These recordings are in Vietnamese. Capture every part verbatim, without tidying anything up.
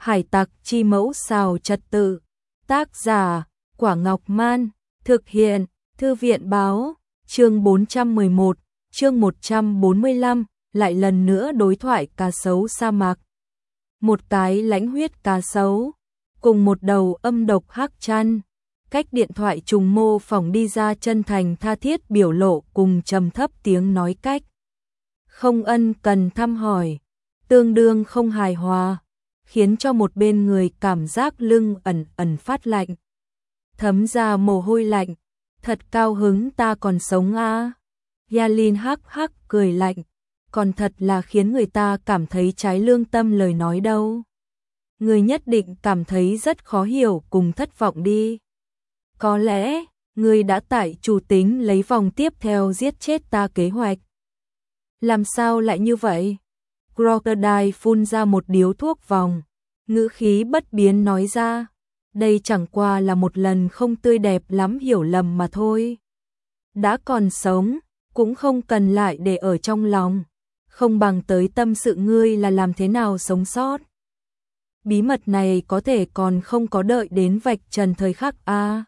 Hải tặc chi mẫu xào trật tự. Tác giả, Quả Ngọc Man. Thực hiện, Thư viện báo. Chương bốn trăm mười một, chương một trăm bốn mươi lăm, lại lần nữa đối thoại cá sấu sa mạc. Một cái lãnh huyết cá sấu, cùng một đầu âm độc hắc chăn, cách điện thoại trùng mô phỏng đi ra chân thành tha thiết biểu lộ cùng trầm thấp tiếng nói cách. Không ân cần thăm hỏi, tương đương không hài hòa, khiến cho một bên người cảm giác lưng ẩn ẩn phát lạnh. Thấm ra mồ hôi lạnh, thật cao hứng ta còn sống a. Yalin hắc hắc cười lạnh, còn thật là khiến người ta cảm thấy trái lương tâm lời nói đâu. Người nhất định cảm thấy rất khó hiểu cùng thất vọng đi. Có lẽ, người đã tại chủ tính lấy vòng tiếp theo giết chết ta kế hoạch. Làm sao lại như vậy? Crocodile phun ra một điếu thuốc vòng, ngữ khí bất biến nói ra. Đây chẳng qua là một lần không tươi đẹp lắm hiểu lầm mà thôi. Đã còn sống, cũng không cần lại để ở trong lòng. Không bằng tới tâm sự ngươi là làm thế nào sống sót. Bí mật này có thể còn không có đợi đến vạch trần thời khắc a. À.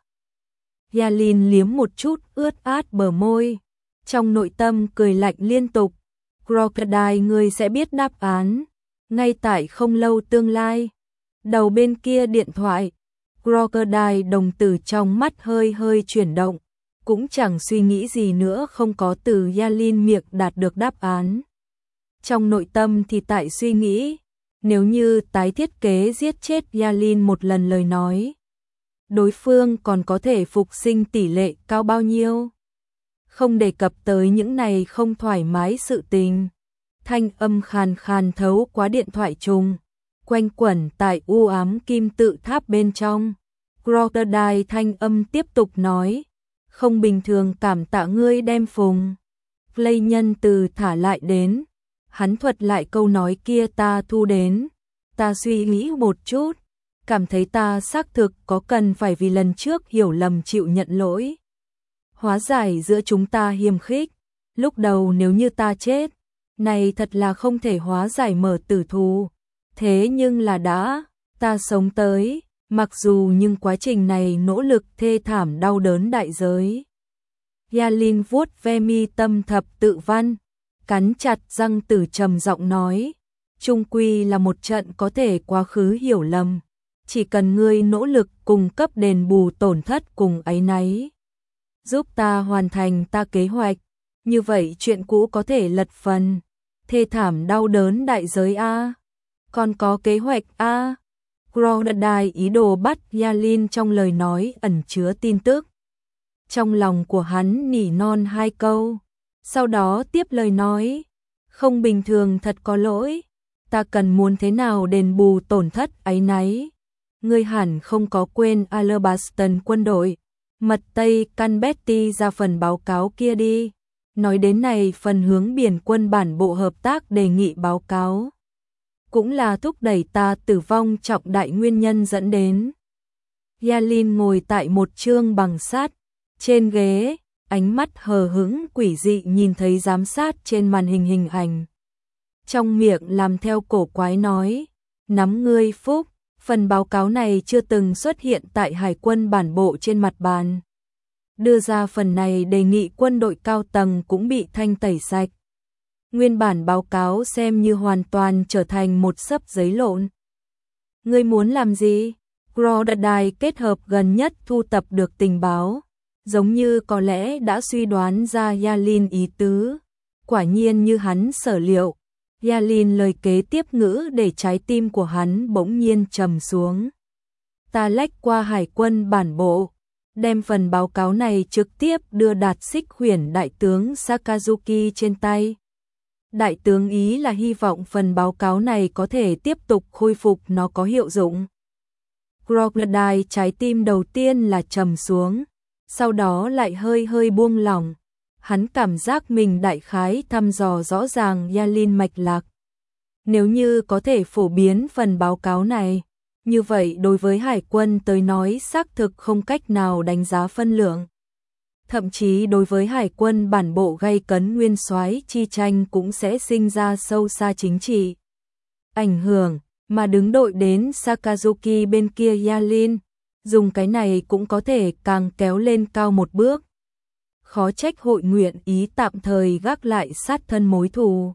Yalin liếm một chút ướt át bờ môi, trong nội tâm cười lạnh liên tục. Crocodile ngươi sẽ biết đáp án, ngay tại không lâu tương lai. Đầu bên kia điện thoại, Crocodile đồng tử trong mắt hơi hơi chuyển động, cũng chẳng suy nghĩ gì nữa không có từ Yalin miệng đạt được đáp án. Trong nội tâm thì tại suy nghĩ, nếu như tái thiết kế giết chết Yalin một lần lời nói, đối phương còn có thể phục sinh tỷ lệ cao bao nhiêu? Không đề cập tới những này không thoải mái sự tình. Thanh âm khàn khàn thấu qua điện thoại trùng, quanh quẩn tại u ám kim tự tháp bên trong. Crocodile thanh âm tiếp tục nói, không bình thường cảm tạ ngươi đem phùng Play nhân từ thả lại đến. Hắn thuật lại câu nói kia ta thu đến. Ta suy nghĩ một chút, cảm thấy ta xác thực có cần phải vì lần trước hiểu lầm chịu nhận lỗi. Hóa giải giữa chúng ta hiềm khích, lúc đầu nếu như ta chết, này thật là không thể hóa giải mở tử thù. Thế nhưng là đã, ta sống tới, mặc dù nhưng quá trình này nỗ lực thê thảm đau đớn đại giới. Yalin vuốt ve mi tâm thập tự văn, cắn chặt răng tử trầm giọng nói, chung quy là một trận có thể quá khứ hiểu lầm, chỉ cần ngươi nỗ lực cung cấp đền bù tổn thất cùng áy náy, giúp ta hoàn thành ta kế hoạch, như vậy chuyện cũ có thể lật phần. Thê thảm đau đớn đại giới a, còn có kế hoạch a. Crocodile ý đồ bắt Yalin trong lời nói ẩn chứa tin tức. Trong lòng của hắn nỉ non hai câu, sau đó tiếp lời nói, không bình thường thật có lỗi, ta cần muốn thế nào đền bù tổn thất áy náy. Ngươi hẳn không có quên Alabaston quân đội, mật Tây Canbetty ra phần báo cáo kia đi. Nói đến này phần hướng biển quân bản bộ hợp tác đề nghị báo cáo, cũng là thúc đẩy ta tử vong trọng đại nguyên nhân dẫn đến. Yalin ngồi tại một chương bằng sắt, trên ghế, ánh mắt hờ hững quỷ dị nhìn thấy giám sát trên màn hình hình ảnh. Trong miệng làm theo cổ quái nói, nắm ngươi phúc, phần báo cáo này chưa từng xuất hiện tại hải quân bản bộ trên mặt bàn. Đưa ra phần này đề nghị quân đội cao tầng cũng bị thanh tẩy sạch. Nguyên bản báo cáo xem như hoàn toàn trở thành một xấp giấy lộn. Ngươi muốn làm gì? Crocodile kết hợp gần nhất thu tập được tình báo, giống như có lẽ đã suy đoán ra Yalin ý tứ. Quả nhiên như hắn sở liệu, Yalin lời kế tiếp ngữ để trái tim của hắn bỗng nhiên trầm xuống. Ta lách qua hải quân bản bộ, đem phần báo cáo này trực tiếp đưa Đạt Xích Huyền đại tướng Sakazuki trên tay. Đại tướng ý là hy vọng phần báo cáo này có thể tiếp tục khôi phục nó có hiệu dụng. Crocodile trái tim đầu tiên là trầm xuống, sau đó lại hơi hơi buông lỏng. Hắn cảm giác mình đại khái thăm dò rõ ràng Yalin mạch lạc. Nếu như có thể phổ biến phần báo cáo này, như vậy đối với hải quân tới nói xác thực không cách nào đánh giá phân lượng. Thậm chí đối với hải quân bản bộ gay cấn nguyên soái chi tranh cũng sẽ sinh ra sâu xa chính trị ảnh hưởng. mà đứng đội đến Sakazuki bên kia Yalin, dùng cái này cũng có thể càng kéo lên cao một bước. Khó trách hội nguyện ý tạm thời gác lại sát thân mối thù.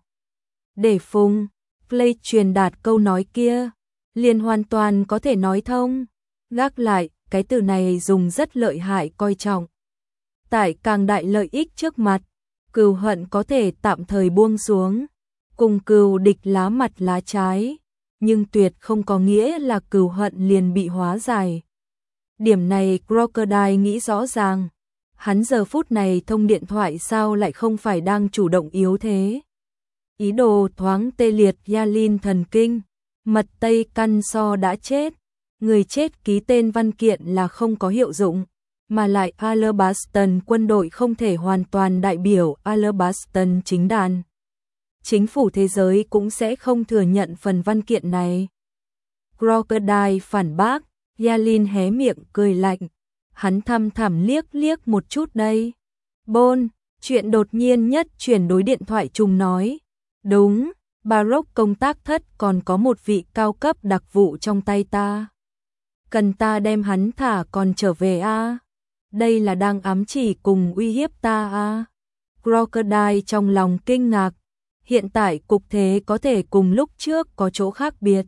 Để Phùng Play truyền đạt câu nói kia, liền hoàn toàn có thể nói thông. Gác lại, cái từ này dùng rất lợi hại coi trọng. Tại càng đại lợi ích trước mặt, cừu hận có thể tạm thời buông xuống, cùng cừu địch lá mặt lá trái, nhưng tuyệt không có nghĩa là cừu hận liền bị hóa giải. Điểm này Crocodile nghĩ rõ ràng. Hắn giờ phút này thông điện thoại sao lại không phải đang chủ động yếu thế. Ý đồ thoáng tê liệt Yalin thần kinh, mật tây căn so đã chết, người chết ký tên văn kiện là không có hiệu dụng, mà lại Alabaston quân đội không thể hoàn toàn đại biểu Alabaston chính đàn. Chính phủ thế giới cũng sẽ không thừa nhận phần văn kiện này. Crocodile phản bác, Yalin hé miệng cười lạnh. Hắn thăm thẳm liếc liếc một chút đây. Bôn, chuyện đột nhiên nhất chuyển đối điện thoại trùng nói. Đúng, Baroque công tác thất còn có một vị cao cấp đặc vụ trong tay ta. Cần ta đem hắn thả còn trở về a à? Đây là đang ám chỉ cùng uy hiếp ta a à? Crocodile trong lòng kinh ngạc. Hiện tại cục thế có thể cùng lúc trước có chỗ khác biệt.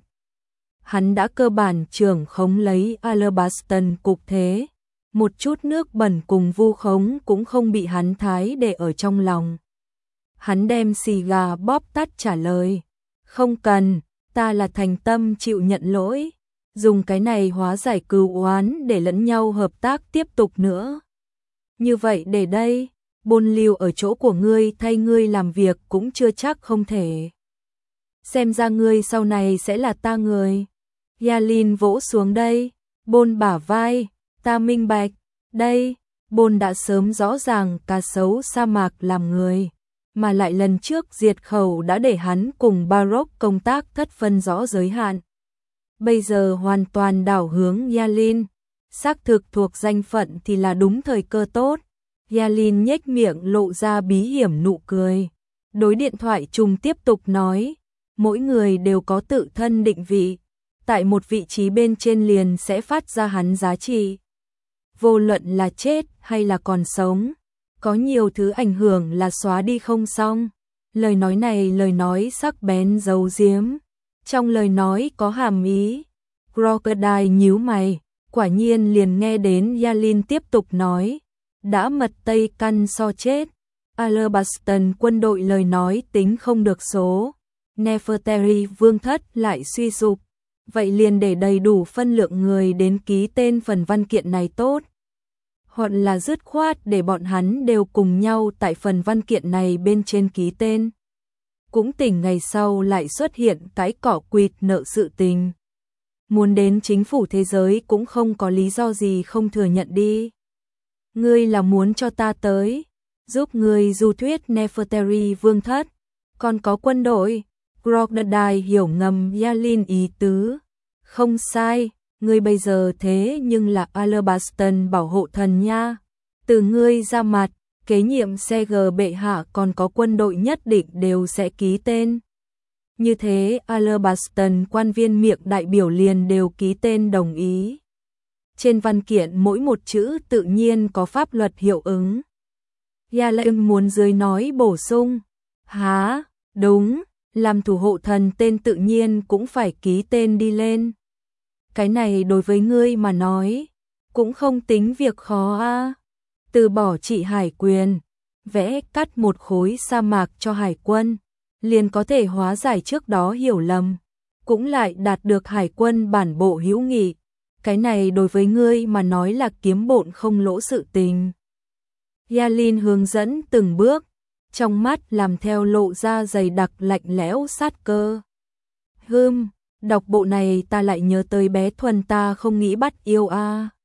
Hắn đã cơ bản trưởng khống lấy Alabaston cục thế. Một chút nước bẩn cùng vu khống cũng không bị hắn thái để ở trong lòng. Hắn đem xì gà bóp tắt trả lời. Không cần, ta là thành tâm chịu nhận lỗi. Dùng cái này hóa giải cừu oán để lẫn nhau hợp tác tiếp tục nữa. Như vậy để đây, Bôn lưu ở chỗ của ngươi thay ngươi làm việc cũng chưa chắc không thể. Xem ra ngươi sau này sẽ là ta người. Yalin vỗ xuống đây, Bôn bả vai. Ta minh bạch, đây, Bôn đã sớm rõ ràng cá sấu sa mạc làm người, mà lại lần trước diệt khẩu đã để hắn cùng Baroque công tác thất phân rõ giới hạn. Bây giờ hoàn toàn đảo hướng Yalin, xác thực thuộc danh phận thì là đúng thời cơ tốt. Yalin nhếch miệng lộ ra bí hiểm nụ cười. Đối điện thoại trùng tiếp tục nói, mỗi người đều có tự thân định vị, tại một vị trí bên trên liền sẽ phát ra hắn giá trị. Vô luận là chết hay là còn sống, có nhiều thứ ảnh hưởng là xóa đi không xong. Lời nói này lời nói sắc bén giấu giếm, trong lời nói có hàm ý. Crocodile nhíu mày, quả nhiên liền nghe đến Yalin tiếp tục nói, đã mật tây căn so chết, Alabaston quân đội lời nói tính không được số, Nefertari vương thất lại suy sụp. Vậy liền để đầy đủ phân lượng người đến ký tên phần văn kiện này tốt. Hoặc là dứt khoát để bọn hắn đều cùng nhau tại phần văn kiện này bên trên ký tên. Cũng tỉnh ngày sau lại xuất hiện cái cỏ quỵt nợ sự tình. Muốn đến chính phủ thế giới cũng không có lý do gì không thừa nhận đi. Ngươi là muốn cho ta tới, giúp ngươi du thuyết Nefertari vương thất, còn có quân đội. Crocodile hiểu ngầm Yalin ý tứ. Không sai, ngươi bây giờ thế nhưng là Alabaston bảo hộ thần nha. Từ ngươi ra mặt, kế nhiệm xê giê bệ hạ còn có quân đội nhất định đều sẽ ký tên. Như thế Alabaston quan viên miệng đại biểu liền đều ký tên đồng ý. Trên văn kiện mỗi một chữ tự nhiên có pháp luật hiệu ứng. Yalin muốn dưới nói bổ sung. Hả, đúng. Làm thủ hộ thần tên tự nhiên cũng phải ký tên đi lên. Cái này đối với ngươi mà nói, cũng không tính việc khó a. À. Từ bỏ trị hải quyền, vẽ cắt một khối sa mạc cho hải quân, liền có thể hóa giải trước đó hiểu lầm, cũng lại đạt được hải quân bản bộ hữu nghị. Cái này đối với ngươi mà nói là kiếm bộn không lỗ sự tình. Yalin hướng dẫn từng bước, trong mắt làm theo lộ ra dày đặc lạnh lẽo sát cơ. Hừm, đọc bộ này ta lại nhớ tới bé Thuần ta không nghĩ bắt yêu a. À.